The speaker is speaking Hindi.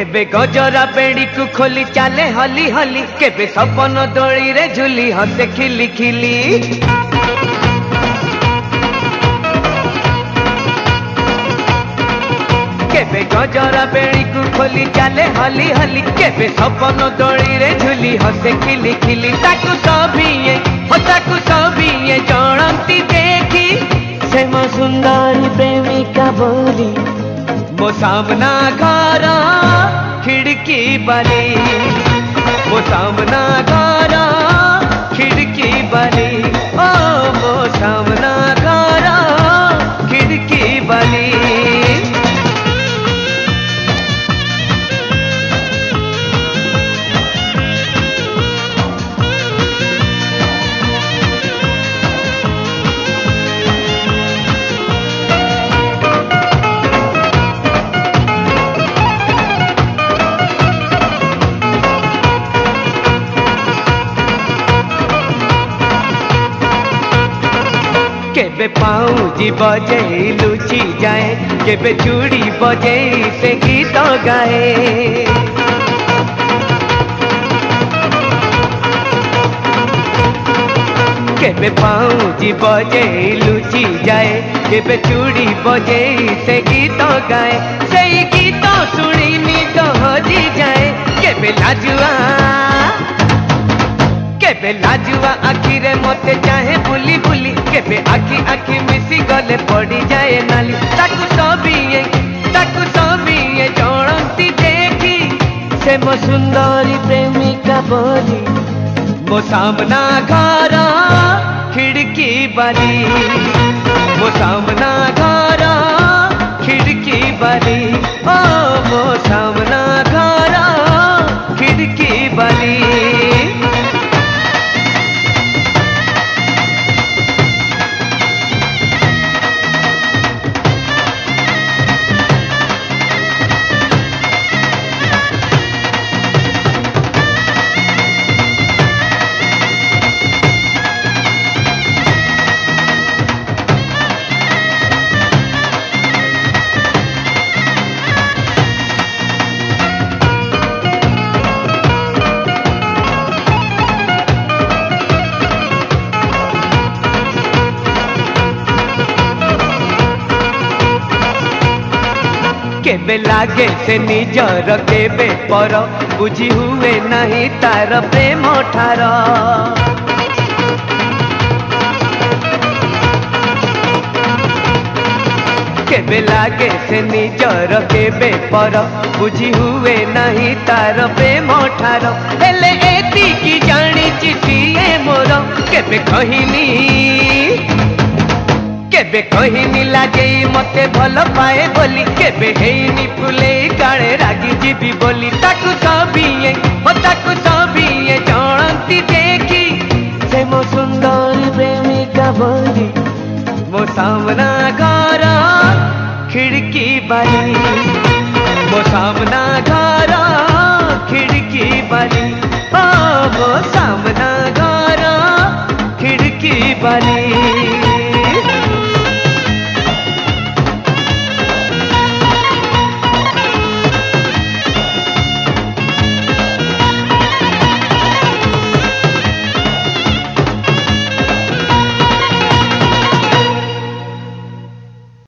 केबे गजरा बेड़ी को खोली चाले हली हली, केबे सपन दोली रे झुली हसे खिली खिली। केबे गजरा बेड़ी को खोली चाले हली हली, केबे सपन दोली रे झुली हसे खिली खिली। ताकू सभिए हो ताकू सभिए जानती देखी, से मो सुंदरी प्रेमिका बोली मो सामना घर खिड़की बाली, मो सामना घर खिड़की बाली, ओ मो सामना घर खिड़की बाली। केबे पाउजी बजे लुची जाए, केबे चूड़ी बजे से गीत गाए। केबे पाउजी बजे लुची जाए, केबे चूड़ी बजे से गीत गाए। से गीत शुणी निद हजी जाए, केबे लाजुआ केबे लाजुआ आखिरे मते चाहे बुली बुली, केबे आखि आखि मिसी गले पड़ी जाए नाली। ताकू सभिए जानती देखी, से मो सुंदरी प्रेमिका बोली मो सामना घर खिड़की बाली, मो सामना घर खिड़की बाली, ओ मो सामना घर खिड़की बाली। केबे लागे से निजर केबे पर, बुझी हुए नहीं तार प्रेम ठार। केबे लागे से निजर केबे पर, बुझी हुए नहीं तार प्रेम ठार। हेले एतिकी जानिची सिए मोर, केबे कहिनी केबे कहिनी लागे मते भल पाए बोली, केबे हेइनी फुले काले रागी जीवी बोली। ताकू सभिए हो ताकू सभिए जानती देखी, से मो सुंदरी प्रेमिका बोली मो सामना घर खिड़की बाली, मो सामना घर खिड़की बाली, ओ मो सामना घर खिड़की बाली।